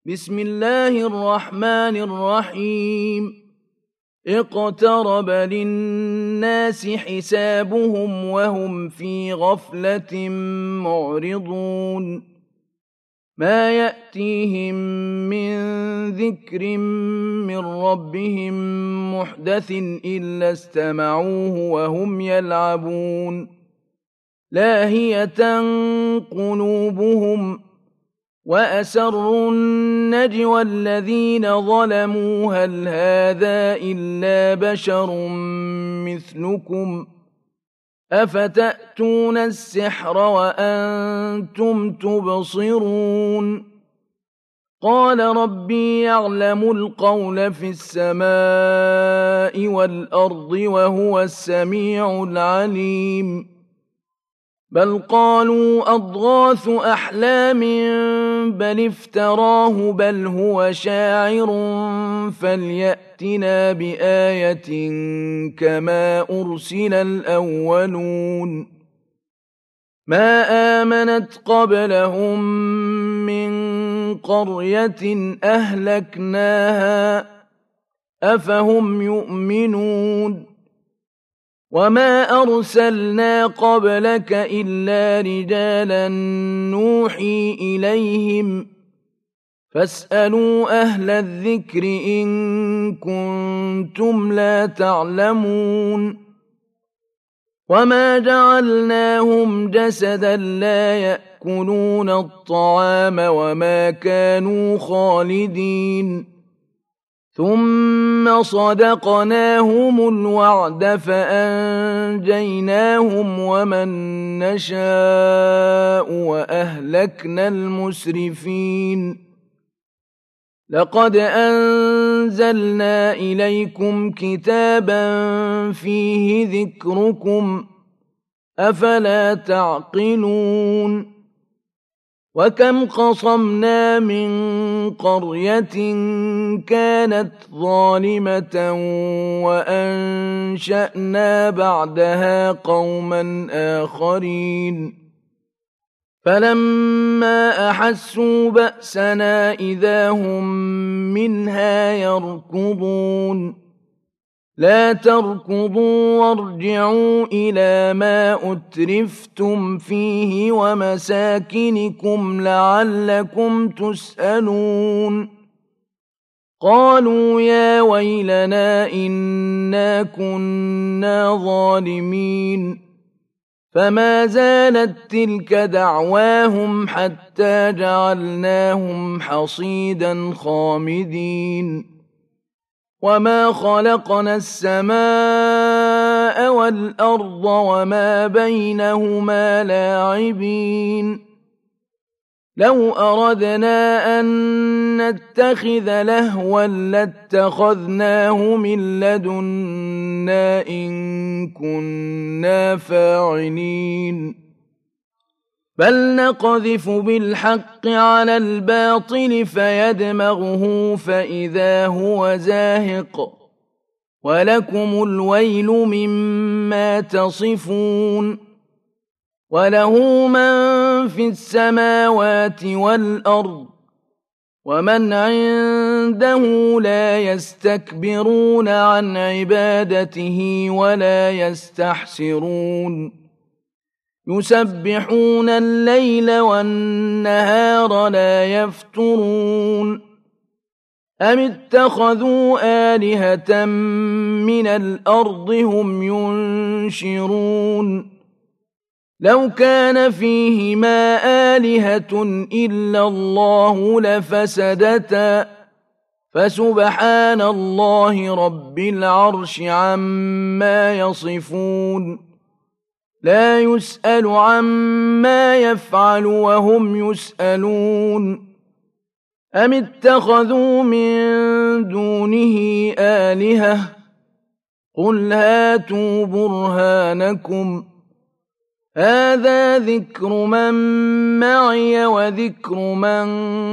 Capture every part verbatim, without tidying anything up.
بسم الله الرحمن الرحيم اقترب للناس حسابهم وهم في غفلة معرضون ما يأتيهم من ذكر من ربهم محدث إلا استمعوه وهم يلعبون لاهية قلوبهم وأسروا النجوى الذين ظلموا هل هذا إلا بشر مثلكم أفتأتون السحر وأنتم تبصرون قال ربي يعلم القول في السماء والأرض وهو السميع العليم بل قالوا أضغاث أحلام بل افتراه بل هو شاعر فليأتنا بآية كما أرسل الأولون ما آمنت قبلهم من قرية أهلكناها أفهم يؤمنون وما أرسلنا قبلك إلا رجالا نوحي إليهم فاسألوا أهل الذكر إن كنتم لا تعلمون وما جعلناهم جسدا لا يأكلون الطعام وما كانوا خالدين ثم صدقناهم الوعد فأنجيناهم ومن نشاء وأهلكنا المسرفين لقد أنزلنا إليكم كتابا فيه ذكركم أفلا تعقلون وكم قصمنا من قرية كانت ظالمة وأنشأنا بعدها قوما آخرين فلما أحسوا بأسنا إذا هم منها يركضون لا تركضوا وارجعوا إلى ما أترفتم فيه ومساكنكم لعلكم تسألون قالوا يا ويلنا إنا كنا ظالمين فما زالت تلك دعواهم حتى جعلناهم حصيدا خامدين وما خلقنا السماء والأرض وما بينهما لاعبين لو أردنا أن نتخذ لهوا لاتخذناه من لدنا إن كنا فاعلين بل نقذف بالحق على الباطل فيدمغه فإذا هو زاهق ولكم الويل مما تصفون وله من في السماوات والأرض ومن عنده لا يستكبرون عن عبادته ولا يستحسرون يسبحون الليل والنهار لا يفترون أم اتخذوا آلهة من الأرض هم ينشرون لو كان فيهما آلهة إلا الله لفسدتا فسبحان الله رب العرش عما يصفون لا يسأل عما يفعل وهم يسألون أم اتخذوا من دونه آلهة قل هاتوا برهانكم هذا ذكر من معي وذكر من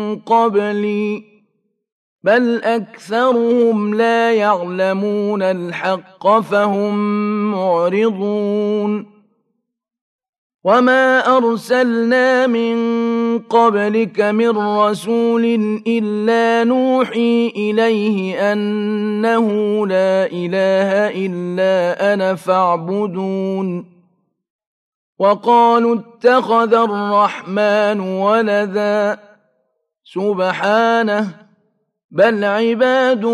قبلي بل أكثرهم لا يعلمون الحق فهم معرضون وما أرسلنا من قبلك من رسول إلا نوحي إليه أنه لا إله إلا أنا فاعبدون وقالوا اتخذ الرحمن ولدا سبحانه بل عباد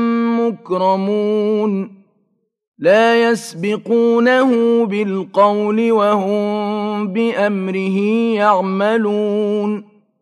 مكرمون لا يسبقونه بالقول وهم بأمره يعملون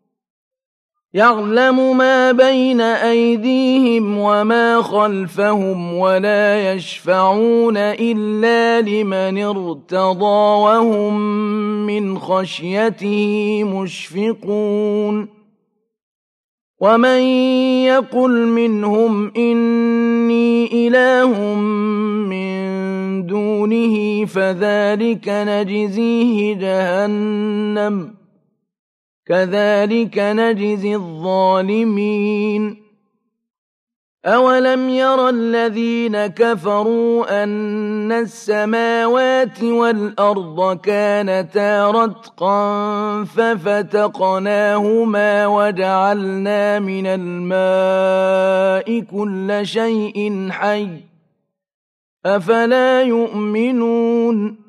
يعلم ما بين أيديهم وما خلفهم ولا يشفعون إلا لمن ارتضى وهم من خشيته مشفقون ومن يقل منهم إني إله من دونه فذلك نجزيه جهنم كذلك نجزي الظالمين أولم ير الذين كفروا أن السماوات والأرض كانتا رتقا ففتقناهما وجعلنا من الماء كل شيء حي أفلا يؤمنون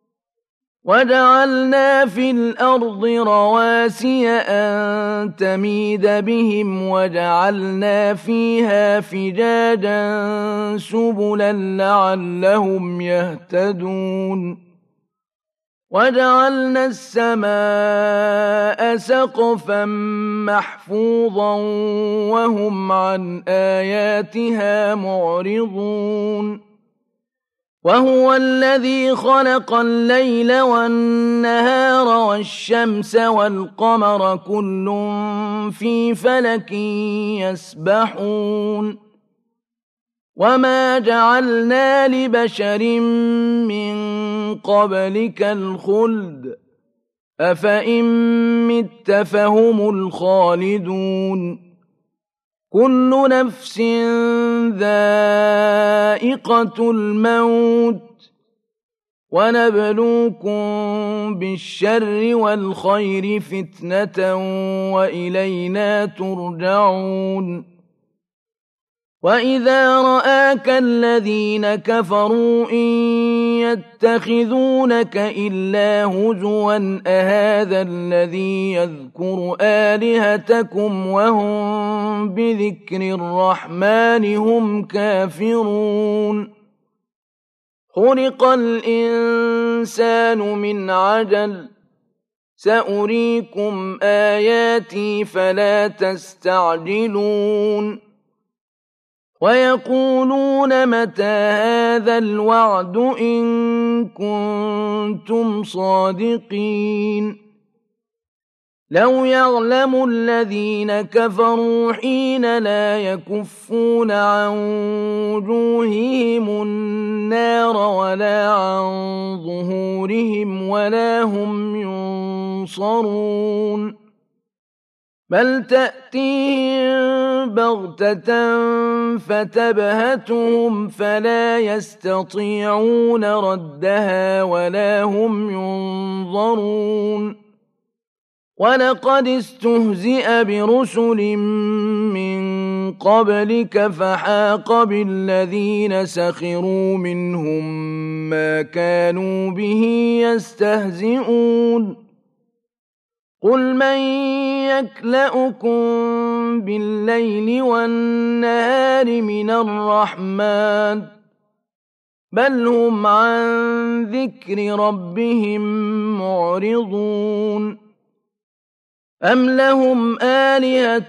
وجعلنا في الأرض رواسي أن تميد بهم وجعلنا فيها فجاجا سبلا لعلهم يهتدون وجعلنا السماء سقفا محفوظا وهم عن آياتها معرضون وهو الذي خلق الليل والنهار والشمس والقمر كل في فلك يسبحون وما جعلنا لبشر من قبلك الخلد أفإن مت فهم الخالدون كل نفس ذائقة الموت ونبلوكم بالشر والخير فتنة وإلينا ترجعون وإذا رآك الذين كفروا إن يتخذونك إلا هزوا أهذا الذي يذكر آلهتكم وهم بذكر الرحمن هم كافرون خلق الإنسان من عجل سأريكم آياتي فلا تستعجلون ويقولون متى هذا الوعد إن كنتم صادقين لو يعلم الذين كفروا حين لا يكفون عن وجوههم النار ولا عن ظهورهم ولا هم ينصرون بل تأتيهم بغتة فتبهتهم فلا يستطيعون ردها ولا هم ينظرون ولقد استهزئ برسل من قبلك فحاق بالذين سخروا منهم ما كانوا به يستهزئون قل من يكلؤكم بالليل والنهار من الرحمن بل هم عن ذكر ربهم معرضون أم لهم آلهة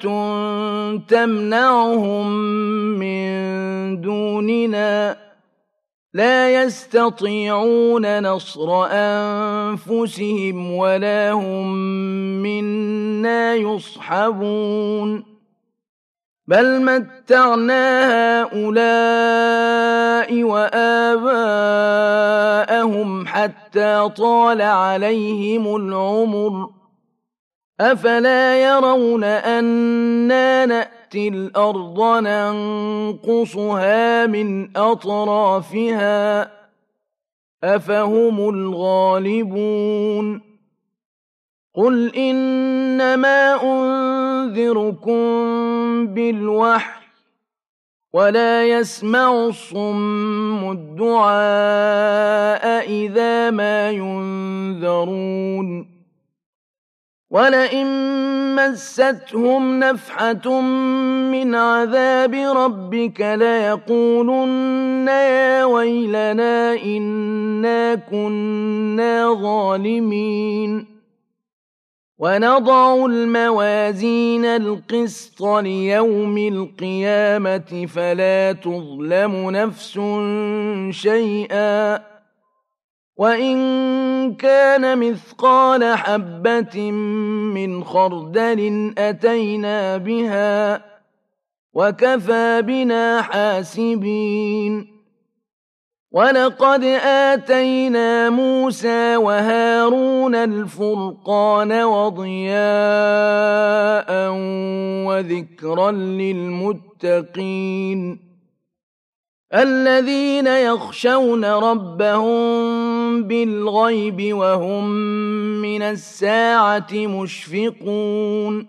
تمنعهم من دوننا لا يستطيعون نصر أنفسهم ولا هم منا يصحبون بل متعنا هؤلاء وآباءهم حتى طال عليهم العمر أفلا يرون أنا نأتي الأرض ننقصها من أطرافها أفهم الغالبون قل إنما أنذركم بالوحي ولا يسمع الصم الدعاء إذا ما ينذرون ولئن مستهم نفحة من عذاب ربك ليقولن يا ويلنا إنا كنا ظالمين ونضع الموازين القسط ليوم القيامة فلا تظلم نفس شيئا وإن كان مثقال حبة من خردل أتينا بها وكفى بنا حاسبين ولقد آتينا موسى وهارون الفرقان وضياء وذكرا للمتقين الذين يخشون ربهم بالغيب وهم من الساعة مشفقون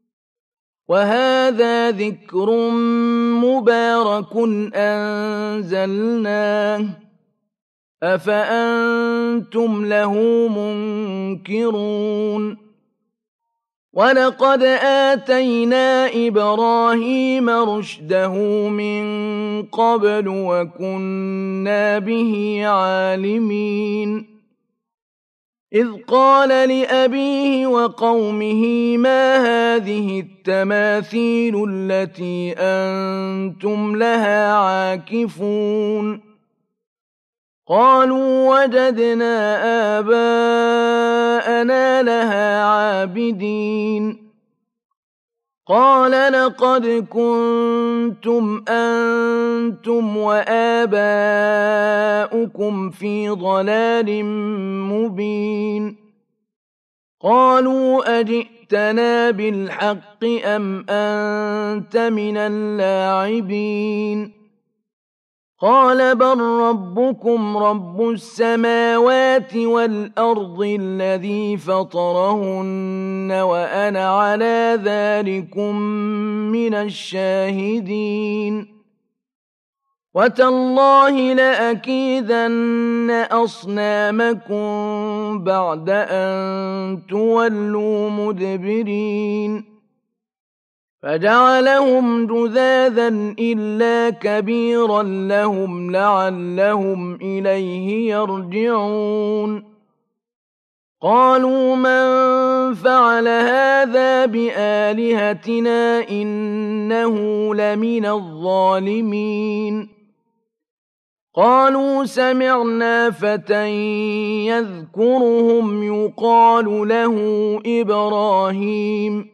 وهذا ذكر مبارك أنزلناه أفأنتم له منكرون ولقد آتينا إبراهيم رشده من قبل وكنا به عالمين إذ قال لأبيه وقومه ما هذه التماثيل التي أنتم لها عاكفون قالوا وجدنا آباءنا لها عابدين قال لقد كنتم أنتم وآباؤكم في ضلال مبين قالوا أجئتنا بالحق أم أنت من اللاعبين قال بل ربكم رب السماوات والأرض الذي فطرهن وأنا على ذلكم من الشاهدين وتالله لأكيدن أصنامكم بعد أن تولوا مدبرين فجعلهم جذاذا إلا كبيرا لهم لعلهم إليه يرجعون قالوا من فعل هذا بآلهتنا إنه لمن الظالمين قالوا سمعنا فتى يذكرهم يقال له إبراهيم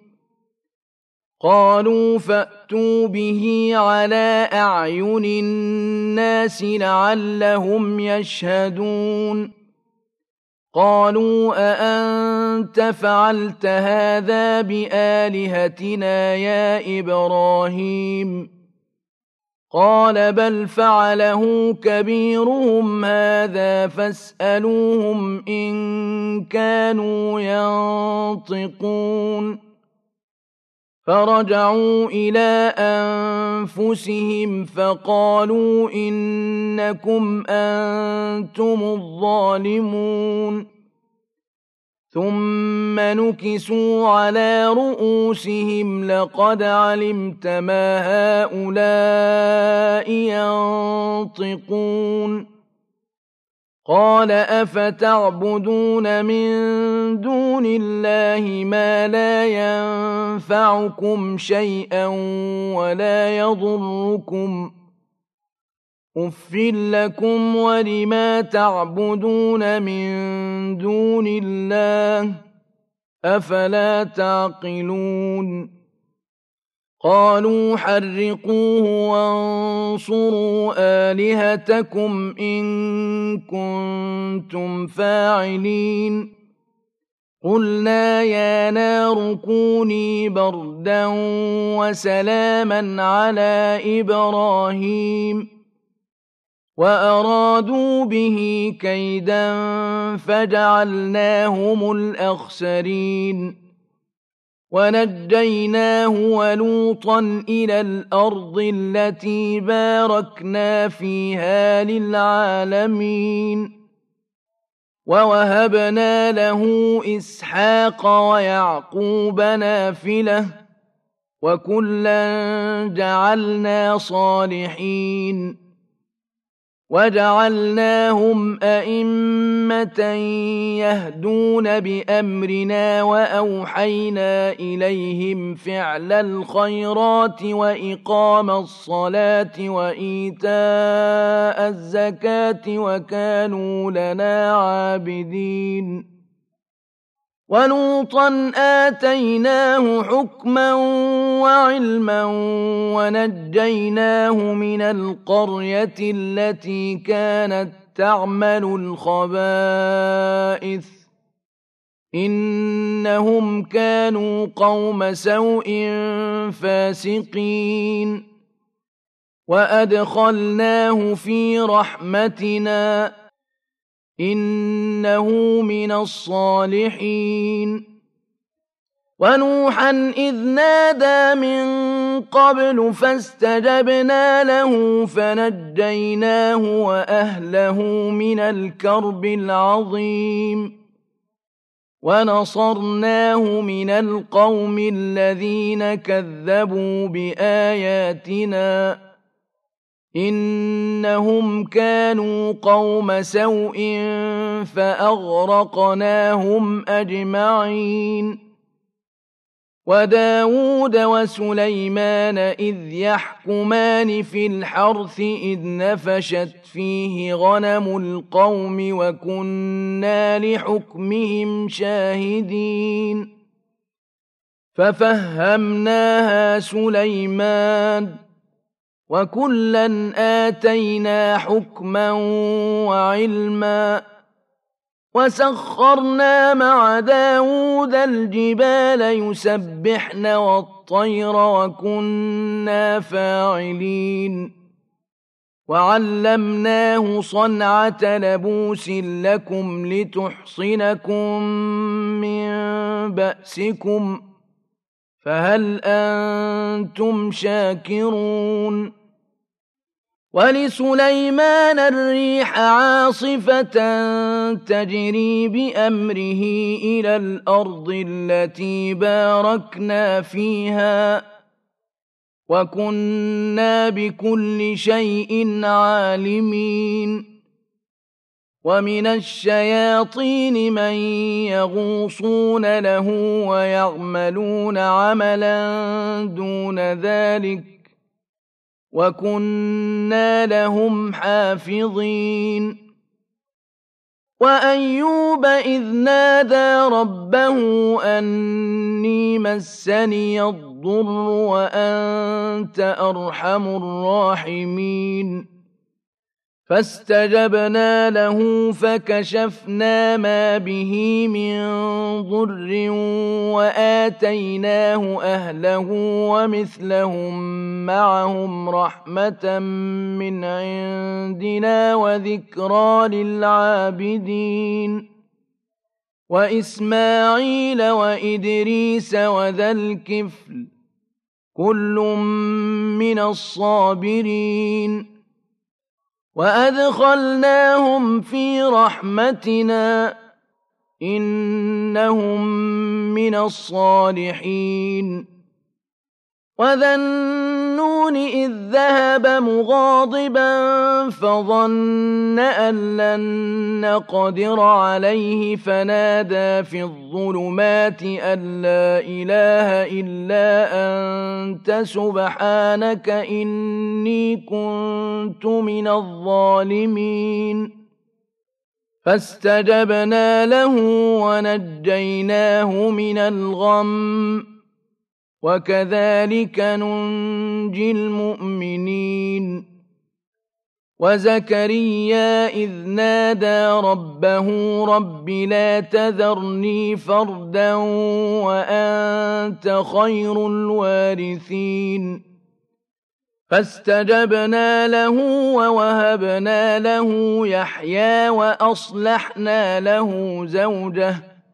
قالوا فأتوا به على أعين الناس لعلهم يشهدون قالوا أأنت فعلت هذا بآلهتنا يا إبراهيم قال بل فعله كبيرهم هذا فاسألوهم إن كانوا ينطقون فرجعوا إلى أنفسهم فقالوا إنكم أنتم الظالمون ثم نكسوا على رؤوسهم لقد علمت ما هؤلاء ينطقون قال أفتعبدون من دون الله ما لا ينفعكم شيئا ولا يضركم أف لكم ولما تعبدون من دون الله أفلا تعقلون قالوا حرقوه وانصروا آلهتكم إن كنتم فاعلين قلنا يا نار كوني بردا وسلاما على إبراهيم وأرادوا به كيدا فجعلناهم الأخسرين ونجيناه ولوطا إلى الأرض التي باركنا فيها للعالمين ووهبنا له إسحاق ويعقوب نافلة وكلا جعلنا صالحين وجعلناهم أئمة يهدون بأمرنا وأوحينا إليهم فعل الخيرات وإقام الصلاة وإيتاء الزكاة وكانوا لنا عابدين ولوطا آتيناه حكما وعلما ونجيناه من القرية التي كانت تعمل الخبائث إنهم كانوا قوم سوء فاسقين وأدخلناه في رحمتنا إنه من الصالحين ونوحا إذ نادى من قبل فاستجبنا له فنجيناه وأهله من الكرب العظيم ونصرناه من القوم الذين كذبوا بآياتنا إنهم كانوا قوم سوء فأغرقناهم أجمعين وداود وسليمان إذ يحكمان في الحرث إذ نفشت فيه غنم القوم وكنا لحكمهم شاهدين ففهمناها سليمان وكلا آتينا حكما وعلما وسخرنا مع داود الجبال يسبحن والطير وكنا فاعلين وعلمناه صنعة لبوس لكم لتحصنكم من بأسكم فهل أنتم شاكرون ولسليمان الريح عاصفة تجري بأمره إلى الأرض التي باركنا فيها وكنا بكل شيء عالمين ومن الشياطين من يغوصون له ويعملون عملا دون ذلك وكنا لهم حافظين وأيوب إذ نادى ربه أني مسني الضر وأنت أرحم الراحمين فاستجبنا له فكشفنا ما به من ضر وآتيناه أهله ومثلهم معهم رحمة من عندنا وذكرى للعابدين وإسماعيل وإدريس وذا الكفل كل من الصابرين وأدخلناهم في رحمتنا إنهم من الصالحين وذا النون إذ ذهب مغاضبا فظن أن لن نقدر عليه فنادى في الظلمات أن لا إله إلا أنت سبحانك إني كنت من الظالمين فاستجبنا له ونجيناه من الغم وكذلك ننجي المؤمنين وزكريا إذ نادى ربه رب لا تذرني فردا وأنت خير الوارثين فاستجبنا له ووهبنا له يحيى وأصلحنا له زوجه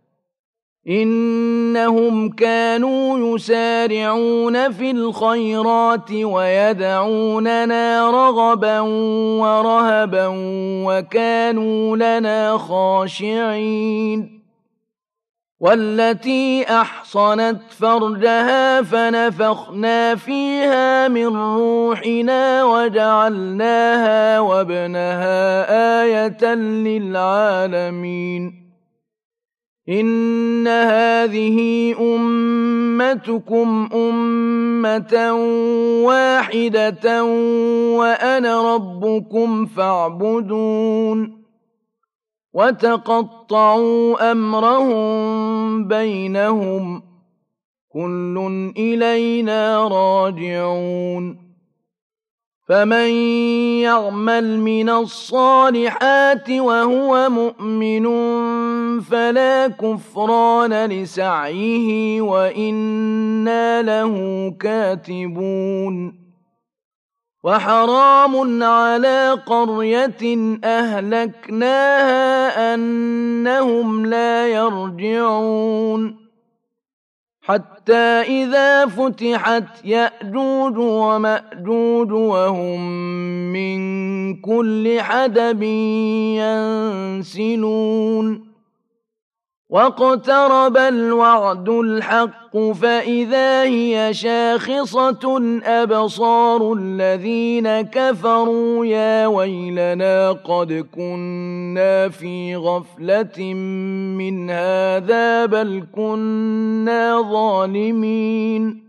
إنهم كانوا يسارعون في الخيرات ويدعوننا رغبا ورهبا وكانوا لنا خاشعين والتي أحصنت فرجها فنفخنا فيها من روحنا وجعلناها وابنها آية للعالمين إن هذه أمتكم أمة واحدة وأنا ربكم فاعبدون وتقطعوا أمرهم بينهم كل إلينا راجعون فمن يعمل من الصالحات وهو مؤمن فلا كفران لسعيه وإنا له كاتبون وحرام على قرية أهلكناها أنهم لا يرجعون حتى إذا فتحت يأجوج ومأجوج وهم من كل حدب ينسلون واقترب الوعد الحق فإذا هي شاخصة أبصار الذين كفروا يا ويلنا قد كنا في غفلة من هذا بل كنا ظالمين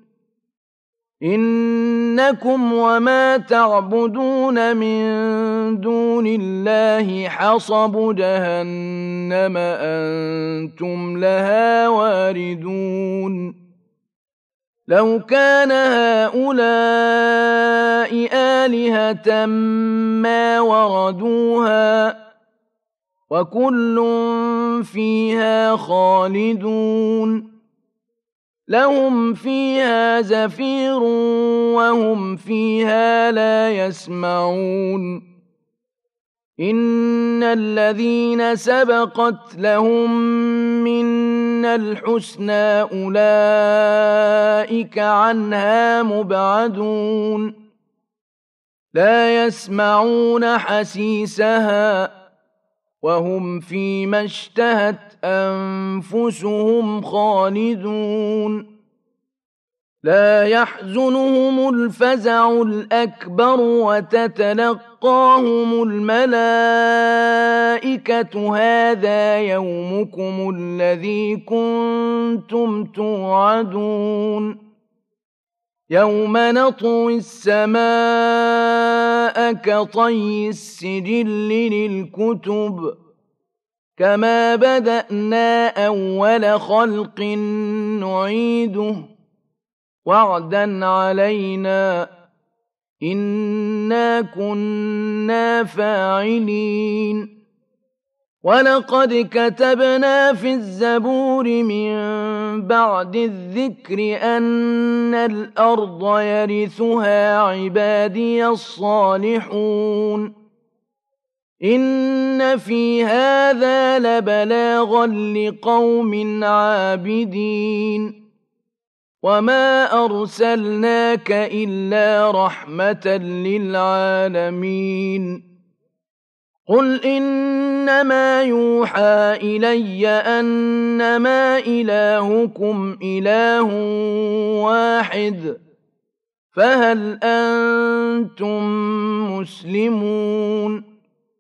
إنكم وما تعبدون من دون الله حصب جهنم أنتم لها واردون لو كان هؤلاء آلهة ما وردوها وكل فيها خالدون لهم فيها زفير وهم فيها لا يسمعون إن الذين سبقت لهم منا الحسنى أولئك عنها مبعدون لا يسمعون حسيسها وهم فيما اشتهت أنفسهم خالدون لا يحزنهم الفزع الأكبر وتتلقاهم الملائكة هذا يومكم الذي كنتم توعدون يوم نطوي السماء كطي السجل للكتب كما بدأنا أول خلق نعيده وعدا علينا إنا كنا فاعلين ولقد كتبنا في الزبور من بعد الذكر أن الأرض يرثها عبادي الصالحون إن في هذا لبلاغا لقوم عابدين وما أرسلناك إلا رحمة للعالمين قل إنما يوحى إلي أنما إلهكم إله واحد فهل أنتم مسلمون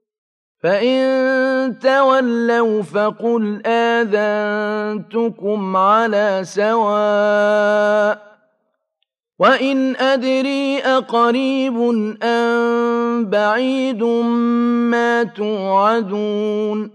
فإن تولوا فقل آذنتكم على سواء وإن أدري أقريب أم بعيد ما توعدون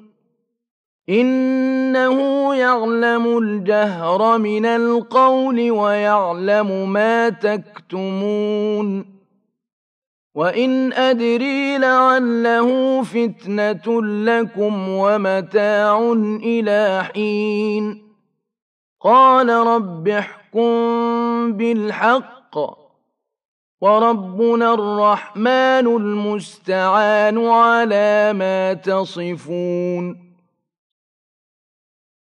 إنه يعلم الجهر من القول ويعلم ما تكتمون وإن أدري لعله فتنة لكم ومتاع إلى حين قال رب احكم بالحق وربنا الرحمن المستعان على ما تصفون